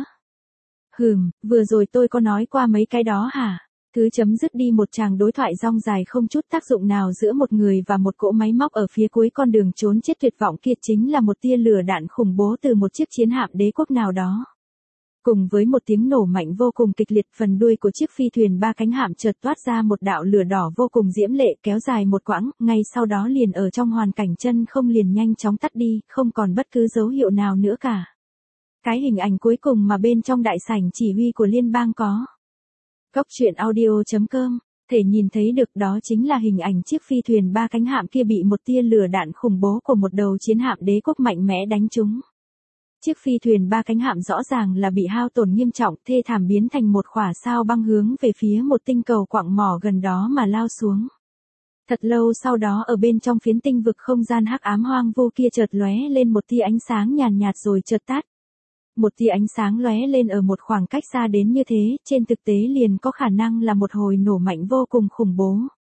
Vừa rồi tôi có nói qua mấy cái đó hả? Cứ chấm dứt đi một tràng đối thoại rong dài không chút tác dụng nào giữa một người và một cỗ máy móc ở phía cuối con đường trốn chết tuyệt vọng kia, chính là một tia lửa đạn khủng bố từ một chiếc chiến hạm đế quốc nào đó. Cùng với một tiếng nổ mạnh vô cùng kịch liệt, phần đuôi của chiếc phi thuyền 3 cánh hạm chợt toát ra một đạo lửa đỏ vô cùng diễm lệ kéo dài một quãng, ngay sau đó liền ở trong hoàn cảnh chân không liền nhanh chóng tắt đi, không còn bất cứ dấu hiệu nào nữa cả. Cái hình ảnh cuối cùng mà bên trong đại sảnh chỉ huy của liên bang có. Cốc truyện audio.com, thể nhìn thấy được đó chính là hình ảnh chiếc phi thuyền 3 cánh hạm kia bị một tia lửa đạn khủng bố của một đầu chiến hạm đế quốc mạnh mẽ đánh trúng. Chiếc phi thuyền 3 cánh hạm rõ ràng là bị hao tổn nghiêm trọng, thê thảm biến thành một khỏa sao băng hướng về phía một tinh cầu quặng mỏ gần đó mà lao xuống. Thật lâu sau đó ở bên trong phiến tinh vực không gian hắc ám hoang vu kia chợt lóe lên một tia ánh sáng nhàn nhạt rồi chợt tắt. Một tia ánh sáng lóe lên ở một khoảng cách xa đến như thế, trên thực tế liền có khả năng là một hồi nổ mạnh vô cùng khủng bố.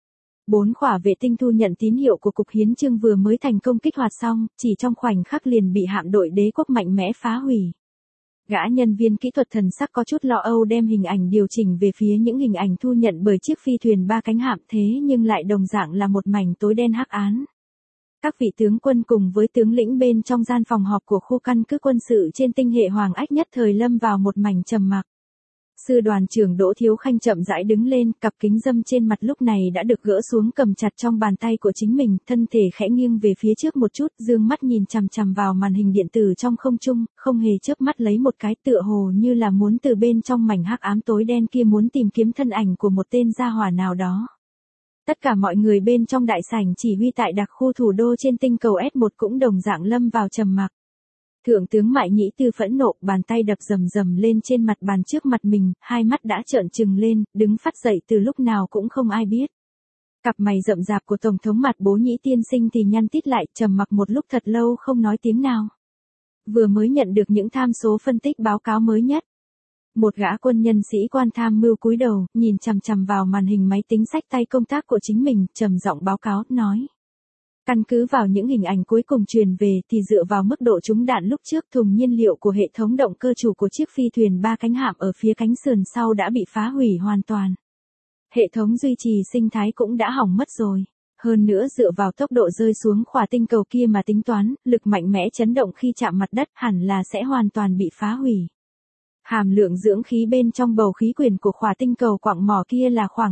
4 khỏa vệ tinh thu nhận tín hiệu của Cục Hiến chương vừa mới thành công kích hoạt xong, chỉ trong khoảnh khắc liền bị hạm đội đế quốc mạnh mẽ phá hủy. Gã nhân viên kỹ thuật thần sắc có chút lo âu đem hình ảnh điều chỉnh về phía những hình ảnh thu nhận bởi chiếc phi thuyền 3 cánh hạm thế nhưng lại đồng dạng là một mảnh tối đen hắc ám. Các vị tướng quân cùng với tướng lĩnh bên trong gian phòng họp của khu căn cứ quân sự trên tinh hệ Hoàng Ách nhất thời lâm vào một mảnh trầm mặc. Sư đoàn trưởng Đỗ Thiếu Khanh chậm rãi đứng lên, cặp kính râm trên mặt lúc này đã được gỡ xuống cầm chặt trong bàn tay của chính mình, thân thể khẽ nghiêng về phía trước một chút, dương mắt nhìn chằm chằm vào màn hình điện tử trong không trung, không hề chớp mắt lấy một cái tựa hồ như là muốn từ bên trong mảnh hắc ám tối đen kia muốn tìm kiếm thân ảnh của một tên gia hỏa nào đó. Tất cả mọi người bên trong đại sảnh chỉ huy tại đặc khu thủ đô trên tinh cầu S1 cũng đồng dạng lâm vào trầm mặc. Thượng tướng Mại Nhĩ Tư phẫn nộ, bàn tay đập rầm rầm lên trên mặt bàn trước mặt mình, hai mắt đã trợn trừng lên, đứng phát dậy từ lúc nào cũng không ai biết. Cặp mày rậm rạp của Tổng thống Mặt Bố Nhĩ tiên sinh thì nhăn tít lại, trầm mặc một lúc thật lâu không nói tiếng nào. Vừa mới nhận được những tham số phân tích báo cáo mới nhất. Một gã quân nhân sĩ quan tham mưu cúi đầu, nhìn chằm chằm vào màn hình máy tính xách tay công tác của chính mình, trầm giọng báo cáo, nói. Căn cứ vào những hình ảnh cuối cùng truyền về thì dựa vào mức độ trúng đạn lúc trước thùng nhiên liệu của hệ thống động cơ chủ của chiếc phi thuyền 3 cánh hạm ở phía cánh sườn sau đã bị phá hủy hoàn toàn. Hệ thống duy trì sinh thái cũng đã hỏng mất rồi. Hơn nữa dựa vào tốc độ rơi xuống khỏa tinh cầu kia mà tính toán, lực mạnh mẽ chấn động khi chạm mặt đất hẳn là sẽ hoàn toàn bị phá hủy. Hàm lượng dưỡng khí bên trong bầu khí quyển của khỏa tinh cầu quặng mỏ kia là khoảng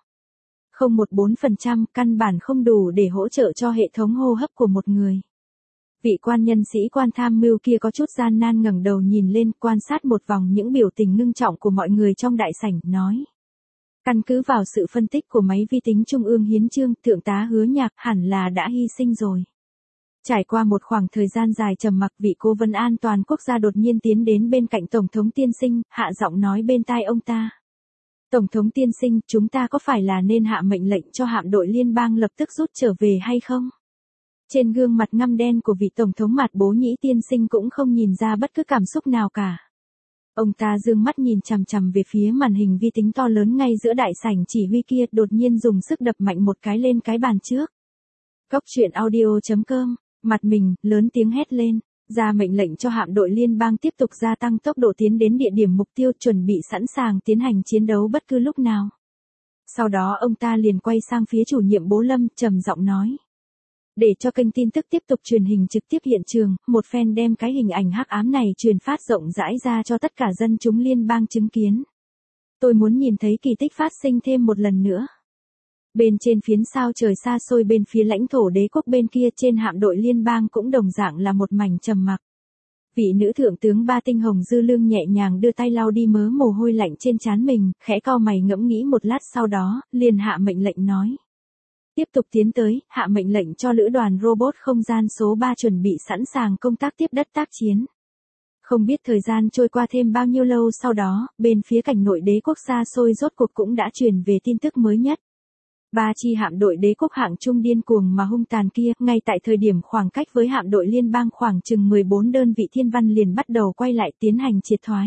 0,14%, căn bản không đủ để hỗ trợ cho hệ thống hô hấp của một người. Vị quan nhân sĩ quan tham mưu kia có chút gian nan ngẩng đầu nhìn lên, quan sát một vòng những biểu tình ngưng trọng của mọi người trong đại sảnh, nói. Căn cứ vào sự phân tích của máy vi tính Trung ương Hiến chương, Thượng tá Hứa Nhạc hẳn là đã hy sinh rồi. Trải qua một khoảng thời gian dài trầm mặc, vị cố vấn an toàn quốc gia đột nhiên tiến đến bên cạnh Tổng thống tiên sinh, hạ giọng nói bên tai ông ta. Tổng thống tiên sinh, chúng ta có phải là nên hạ mệnh lệnh cho hạm đội liên bang lập tức rút trở về hay không? Trên gương mặt ngăm đen của vị Tổng thống Mặt Bố Nhĩ tiên sinh cũng không nhìn ra bất cứ cảm xúc nào cả. Ông ta dương mắt nhìn chằm chằm về phía màn hình vi tính to lớn ngay giữa đại sảnh chỉ huy kia, đột nhiên dùng sức đập mạnh một cái lên cái bàn trước. Cốc truyện audio.com, mặt mình, lớn tiếng hét lên. Ra mệnh lệnh cho hạm đội liên bang tiếp tục gia tăng tốc độ tiến đến địa điểm mục tiêu, chuẩn bị sẵn sàng tiến hành chiến đấu bất cứ lúc nào. Sau đó ông ta liền quay sang phía chủ nhiệm Bố Lâm, trầm giọng nói. Để cho kênh tin tức tiếp tục truyền hình trực tiếp hiện trường, một phen đem cái hình ảnh hắc ám này truyền phát rộng rãi ra cho tất cả dân chúng liên bang chứng kiến. Tôi muốn nhìn thấy kỳ tích phát sinh thêm một lần nữa. Bên trên phiến sao trời xa xôi bên phía lãnh thổ đế quốc bên kia trên hạm đội liên bang cũng đồng dạng là một mảnh trầm mặc. Vị nữ thượng tướng Ba Tinh Hồng Dư Lương nhẹ nhàng đưa tay lau đi mớ mồ hôi lạnh trên trán mình, khẽ cau mày ngẫm nghĩ một lát sau đó, liền hạ mệnh lệnh nói. Tiếp tục tiến tới, hạ mệnh lệnh cho lữ đoàn robot không gian số 3 chuẩn bị sẵn sàng công tác tiếp đất tác chiến. Không biết thời gian trôi qua thêm bao nhiêu lâu sau đó, bên phía cảnh nội đế quốc xa xôi rốt cuộc cũng đã truyền về tin tức mới nhất. 3 chi hạm đội đế quốc hạng trung điên cuồng mà hung tàn kia, ngay tại thời điểm khoảng cách với hạm đội liên bang khoảng chừng 14 đơn vị thiên văn liền bắt đầu quay lại tiến hành triệt thoái.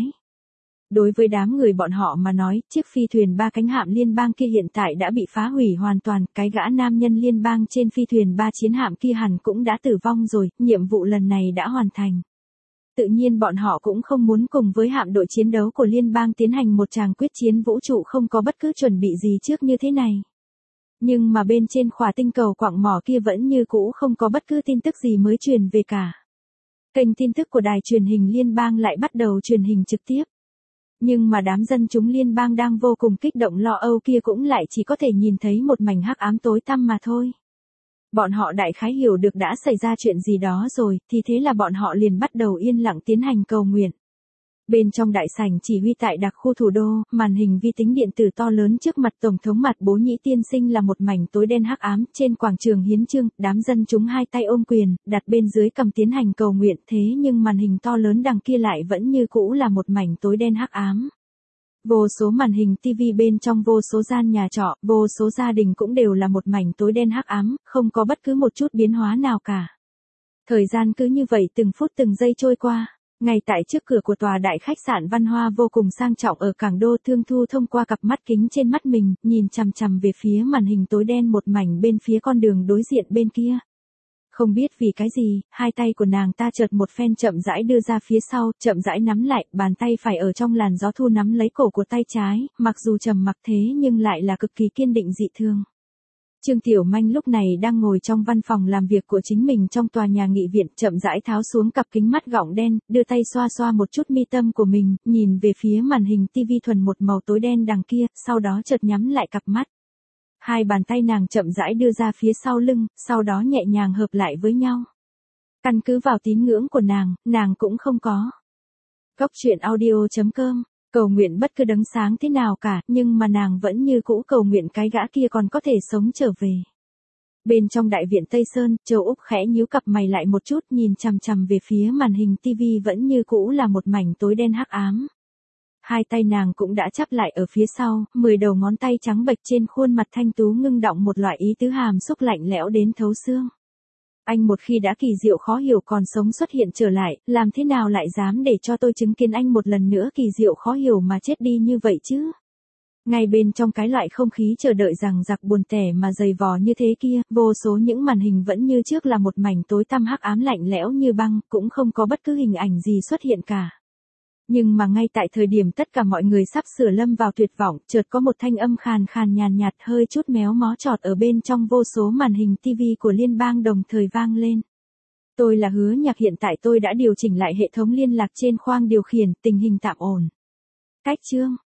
Đối với đám người bọn họ mà nói, chiếc phi thuyền 3 cánh hạm liên bang kia hiện tại đã bị phá hủy hoàn toàn, cái gã nam nhân liên bang trên phi thuyền 3 chiến hạm kia hẳn cũng đã tử vong rồi, nhiệm vụ lần này đã hoàn thành. Tự nhiên bọn họ cũng không muốn cùng với hạm đội chiến đấu của liên bang tiến hành một tràng quyết chiến vũ trụ không có bất cứ chuẩn bị gì trước như thế này. Nhưng mà bên trên khỏa tinh cầu quặng mỏ kia vẫn như cũ không có bất cứ tin tức gì mới truyền về cả. Kênh tin tức của đài truyền hình liên bang lại bắt đầu truyền hình trực tiếp. Nhưng mà đám dân chúng liên bang đang vô cùng kích động lo âu kia cũng lại chỉ có thể nhìn thấy một mảnh hắc ám tối tăm mà thôi. Bọn họ đại khái hiểu được đã xảy ra chuyện gì đó rồi, thì thế là bọn họ liền bắt đầu yên lặng tiến hành cầu nguyện. Bên trong đại sảnh chỉ huy tại đặc khu thủ đô, màn hình vi tính điện tử to lớn trước mặt Tổng thống Mặt Bố Nhĩ tiên sinh là một mảnh tối đen hắc ám, trên quảng trường Hiến chương, đám dân chúng hai tay ôm quyền, đặt bên dưới cầm tiến hành cầu nguyện, thế nhưng màn hình to lớn đằng kia lại vẫn như cũ là một mảnh tối đen hắc ám. Vô số màn hình TV bên trong vô số gian nhà trọ, vô số gia đình cũng đều là một mảnh tối đen hắc ám, không có bất cứ một chút biến hóa nào cả. Thời gian cứ như vậy từng phút từng giây trôi qua. Ngay tại trước cửa của tòa đại khách sạn văn hoa vô cùng sang trọng ở Cảng Đô, Thương Thu thông qua cặp mắt kính trên mắt mình, nhìn chằm chằm về phía màn hình tối đen một mảnh bên phía con đường đối diện bên kia. Không biết vì cái gì, hai tay của nàng ta chợt một phen chậm rãi đưa ra phía sau, chậm rãi nắm lại, bàn tay phải ở trong làn gió thu nắm lấy cổ của tay trái, mặc dù trầm mặc thế nhưng lại là cực kỳ kiên định dị thường. Trương Tiểu Manh lúc này đang ngồi trong văn phòng làm việc của chính mình trong tòa nhà nghị viện, chậm rãi tháo xuống cặp kính mắt gọng đen, đưa tay xoa xoa một chút mi tâm của mình, nhìn về phía màn hình tivi thuần một màu tối đen đằng kia, sau đó chợt nhắm lại cặp mắt. Hai bàn tay nàng chậm rãi đưa ra phía sau lưng, sau đó nhẹ nhàng hợp lại với nhau. Căn cứ vào tín ngưỡng của nàng cũng không có. Góc truyện audio.com, cầu nguyện bất cứ đấng sáng thế nào cả, nhưng mà nàng vẫn như cũ cầu nguyện cái gã kia còn có thể sống trở về. Bên trong đại viện Tây Sơn, Châu Úc khẽ nhíu cặp mày lại một chút, nhìn chằm chằm về phía màn hình tivi vẫn như cũ là một mảnh tối đen hắc ám. Hai tay nàng cũng đã chắp lại ở phía sau, 10 đầu ngón tay trắng bệch trên khuôn mặt thanh tú ngưng đọng một loại ý tứ hàm xúc lạnh lẽo đến thấu xương. Anh một khi đã kỳ diệu khó hiểu còn sống xuất hiện trở lại, làm thế nào lại dám để cho tôi chứng kiến anh một lần nữa kỳ diệu khó hiểu mà chết đi như vậy chứ? Ngay bên trong cái loại không khí chờ đợi rằng giặc buồn tẻ mà dày vò như thế kia, vô số những màn hình vẫn như trước là một mảnh tối tăm hắc ám lạnh lẽo như băng, cũng không có bất cứ hình ảnh gì xuất hiện cả. Nhưng mà ngay tại thời điểm tất cả mọi người sắp sửa lâm vào tuyệt vọng, chợt có một thanh âm khàn khàn nhàn nhạt hơi chút méo mó chọt ở bên trong vô số màn hình TV của liên bang đồng thời vang lên. Tôi là Hứa Nhạc, hiện tại tôi đã điều chỉnh lại hệ thống liên lạc trên khoang điều khiển, tình hình tạm ổn. Cách chương